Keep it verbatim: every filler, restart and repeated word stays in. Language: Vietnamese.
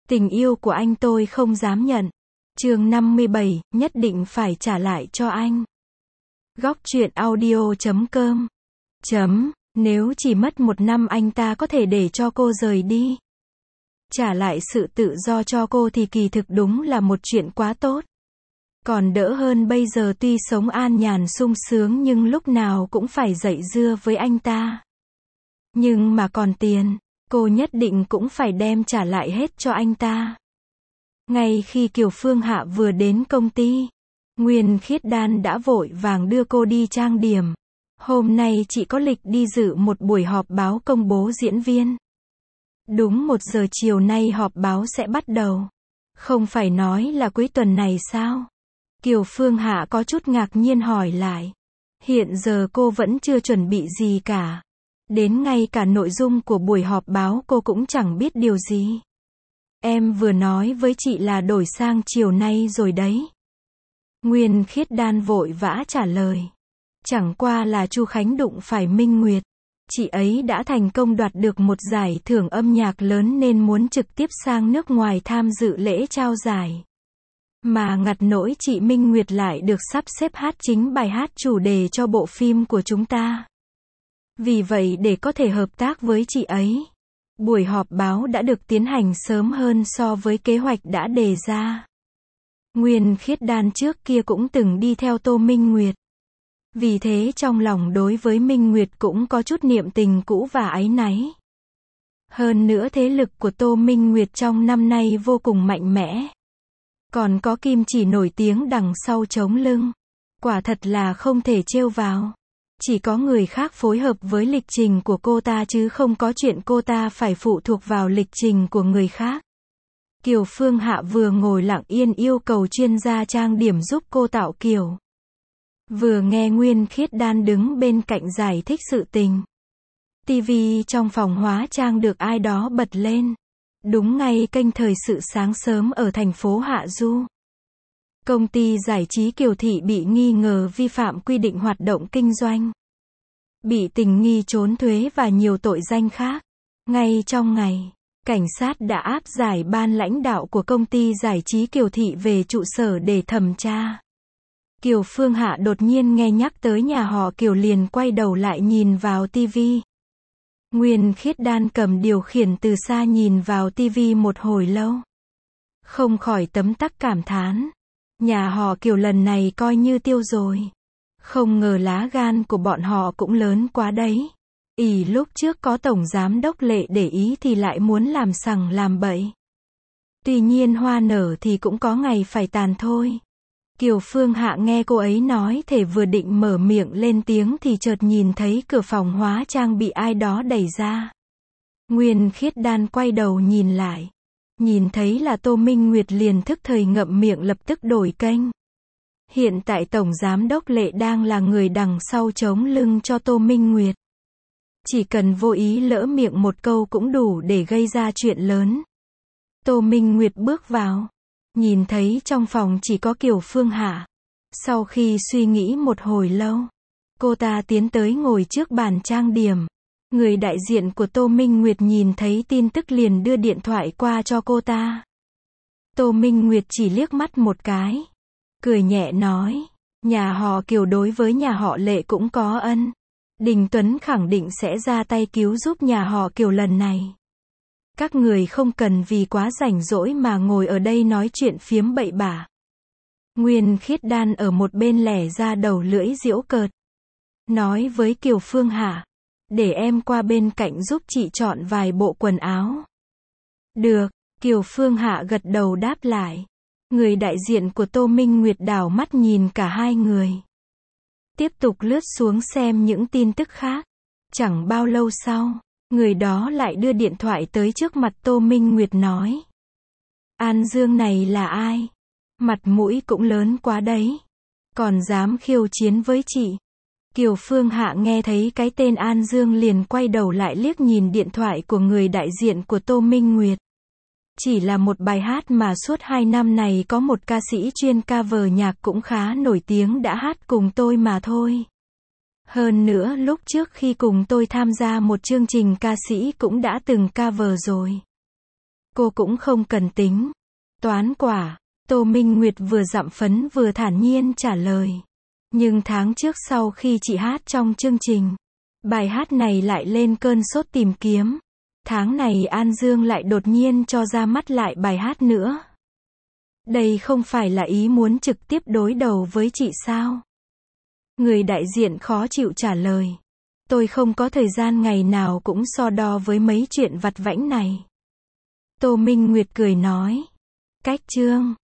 Tình yêu của anh tôi không dám nhận. Chương năm mươi bảy, nhất định phải trả lại cho anh. Góc truyện audio chấm com. Chấm, nếu chỉ mất một năm anh ta có thể để cho cô rời đi. Trả lại sự tự do cho cô thì kỳ thực đúng là một chuyện quá tốt. Còn đỡ hơn bây giờ tuy sống an nhàn sung sướng nhưng lúc nào cũng phải dậy dưa với anh ta. Nhưng mà còn tiền, cô nhất định cũng phải đem trả lại hết cho anh ta. Ngay khi Kiều Phương Hạ vừa đến công ty, Nguyên Khiết Đan đã vội vàng đưa cô đi trang điểm. Hôm nay chị có lịch đi dự một buổi họp báo công bố diễn viên. Đúng một giờ chiều nay họp báo sẽ bắt đầu. Không phải nói là cuối tuần này sao? Kiều Phương Hạ có chút ngạc nhiên hỏi lại. Hiện giờ cô vẫn chưa chuẩn bị gì cả. Đến ngay cả nội dung của buổi họp báo cô cũng chẳng biết điều gì. Em vừa nói với chị là đổi sang chiều nay rồi đấy. Nguyên Khiết Đan vội vã trả lời. Chẳng qua là Chu Khánh đụng phải Minh Nguyệt. Chị ấy đã thành công đoạt được một giải thưởng âm nhạc lớn nên muốn trực tiếp sang nước ngoài tham dự lễ trao giải. Mà ngặt nỗi chị Minh Nguyệt lại được sắp xếp hát chính bài hát chủ đề cho bộ phim của chúng ta. Vì vậy để có thể hợp tác với chị ấy, buổi họp báo đã được tiến hành sớm hơn so với kế hoạch đã đề ra. Nguyên Khiết Đan trước kia cũng từng đi theo Tô Minh Nguyệt. Vì thế trong lòng đối với Minh Nguyệt cũng có chút niệm tình cũ và áy náy. Hơn nữa thế lực của Tô Minh Nguyệt trong năm nay vô cùng mạnh mẽ. Còn có kim chỉ nổi tiếng đằng sau chống lưng. Quả thật là không thể trêu vào. Chỉ có người khác phối hợp với lịch trình của cô ta chứ không có chuyện cô ta phải phụ thuộc vào lịch trình của người khác. Kiều Phương Hạ vừa ngồi lặng yên yêu cầu chuyên gia trang điểm giúp cô tạo kiểu. Vừa nghe Nguyên Khiết Đan đứng bên cạnh giải thích sự tình. Tivi trong phòng hóa trang được ai đó bật lên. Đúng ngay kênh thời sự sáng sớm ở thành phố Hạ Du. Công ty giải trí Kiều Thị bị nghi ngờ vi phạm quy định hoạt động kinh doanh. Bị tình nghi trốn thuế và nhiều tội danh khác. Ngay trong ngày, cảnh sát đã áp giải ban lãnh đạo của công ty giải trí Kiều Thị về trụ sở để thẩm tra. Kiều Phương Hạ đột nhiên nghe nhắc tới nhà họ Kiều liền quay đầu lại nhìn vào tivi. Nguyên Khiết Đan cầm điều khiển từ xa nhìn vào tivi một hồi lâu. Không khỏi tấm tắc cảm thán. Nhà họ Kiều lần này coi như tiêu rồi. Không ngờ lá gan của bọn họ cũng lớn quá đấy. Ỷ lúc trước có tổng giám đốc Lệ để ý thì lại muốn làm sằng làm bậy. Tuy nhiên hoa nở thì cũng có ngày phải tàn thôi. Kiều Phương Hạ nghe cô ấy nói thể vừa định mở miệng lên tiếng thì chợt nhìn thấy cửa phòng hóa trang bị ai đó đẩy ra. Nguyên Khiết Đan quay đầu nhìn lại. Nhìn thấy là Tô Minh Nguyệt liền thức thời ngậm miệng lập tức đổi kênh. Hiện tại Tổng Giám đốc Lệ đang là người đằng sau chống lưng cho Tô Minh Nguyệt. Chỉ cần vô ý lỡ miệng một câu cũng đủ để gây ra chuyện lớn. Tô Minh Nguyệt bước vào. Nhìn thấy trong phòng chỉ có Kiều Phương Hạ. Sau khi suy nghĩ một hồi lâu, cô ta tiến tới ngồi trước bàn trang điểm. Người đại diện của Tô Minh Nguyệt nhìn thấy tin tức liền đưa điện thoại qua cho cô ta. Tô Minh Nguyệt chỉ liếc mắt một cái. Cười nhẹ nói, nhà họ Kiều đối với nhà họ Lệ cũng có ân. Đình Tuấn khẳng định sẽ ra tay cứu giúp nhà họ Kiều lần này. Các người không cần vì quá rảnh rỗi mà ngồi ở đây nói chuyện phiếm bậy bạ. Nguyên Khiết Đan ở một bên lẻ ra đầu lưỡi giễu cợt. Nói với Kiều Phương Hạ, để em qua bên cạnh giúp chị chọn vài bộ quần áo. Được, Kiều Phương Hạ gật đầu đáp lại. Người đại diện của Tô Minh Nguyệt đảo mắt nhìn cả hai người. Tiếp tục lướt xuống xem những tin tức khác. Chẳng bao lâu sau, người đó lại đưa điện thoại tới trước mặt Tô Minh Nguyệt nói. An Dương này là ai? Mặt mũi cũng lớn quá đấy. Còn dám khiêu chiến với chị. Kiều Phương Hạ nghe thấy cái tên An Dương liền quay đầu lại liếc nhìn điện thoại của người đại diện của Tô Minh Nguyệt. Chỉ là một bài hát mà suốt hai năm này có một ca sĩ chuyên cover nhạc cũng khá nổi tiếng đã hát cùng tôi mà thôi. Hơn nữa lúc trước khi cùng tôi tham gia một chương trình ca sĩ cũng đã từng cover rồi. Cô cũng không cần tính toán quả. Tô Minh Nguyệt vừa dặm phấn vừa thản nhiên trả lời. Nhưng tháng trước sau khi chị hát trong chương trình, bài hát này lại lên cơn sốt tìm kiếm. Tháng này An Dương lại đột nhiên cho ra mắt lại bài hát nữa. Đây không phải là ý muốn trực tiếp đối đầu với chị sao? Người đại diện khó chịu trả lời. Tôi không có thời gian ngày nào cũng so đo với mấy chuyện vặt vãnh này. Tô Minh Nguyệt cười nói. Cách chương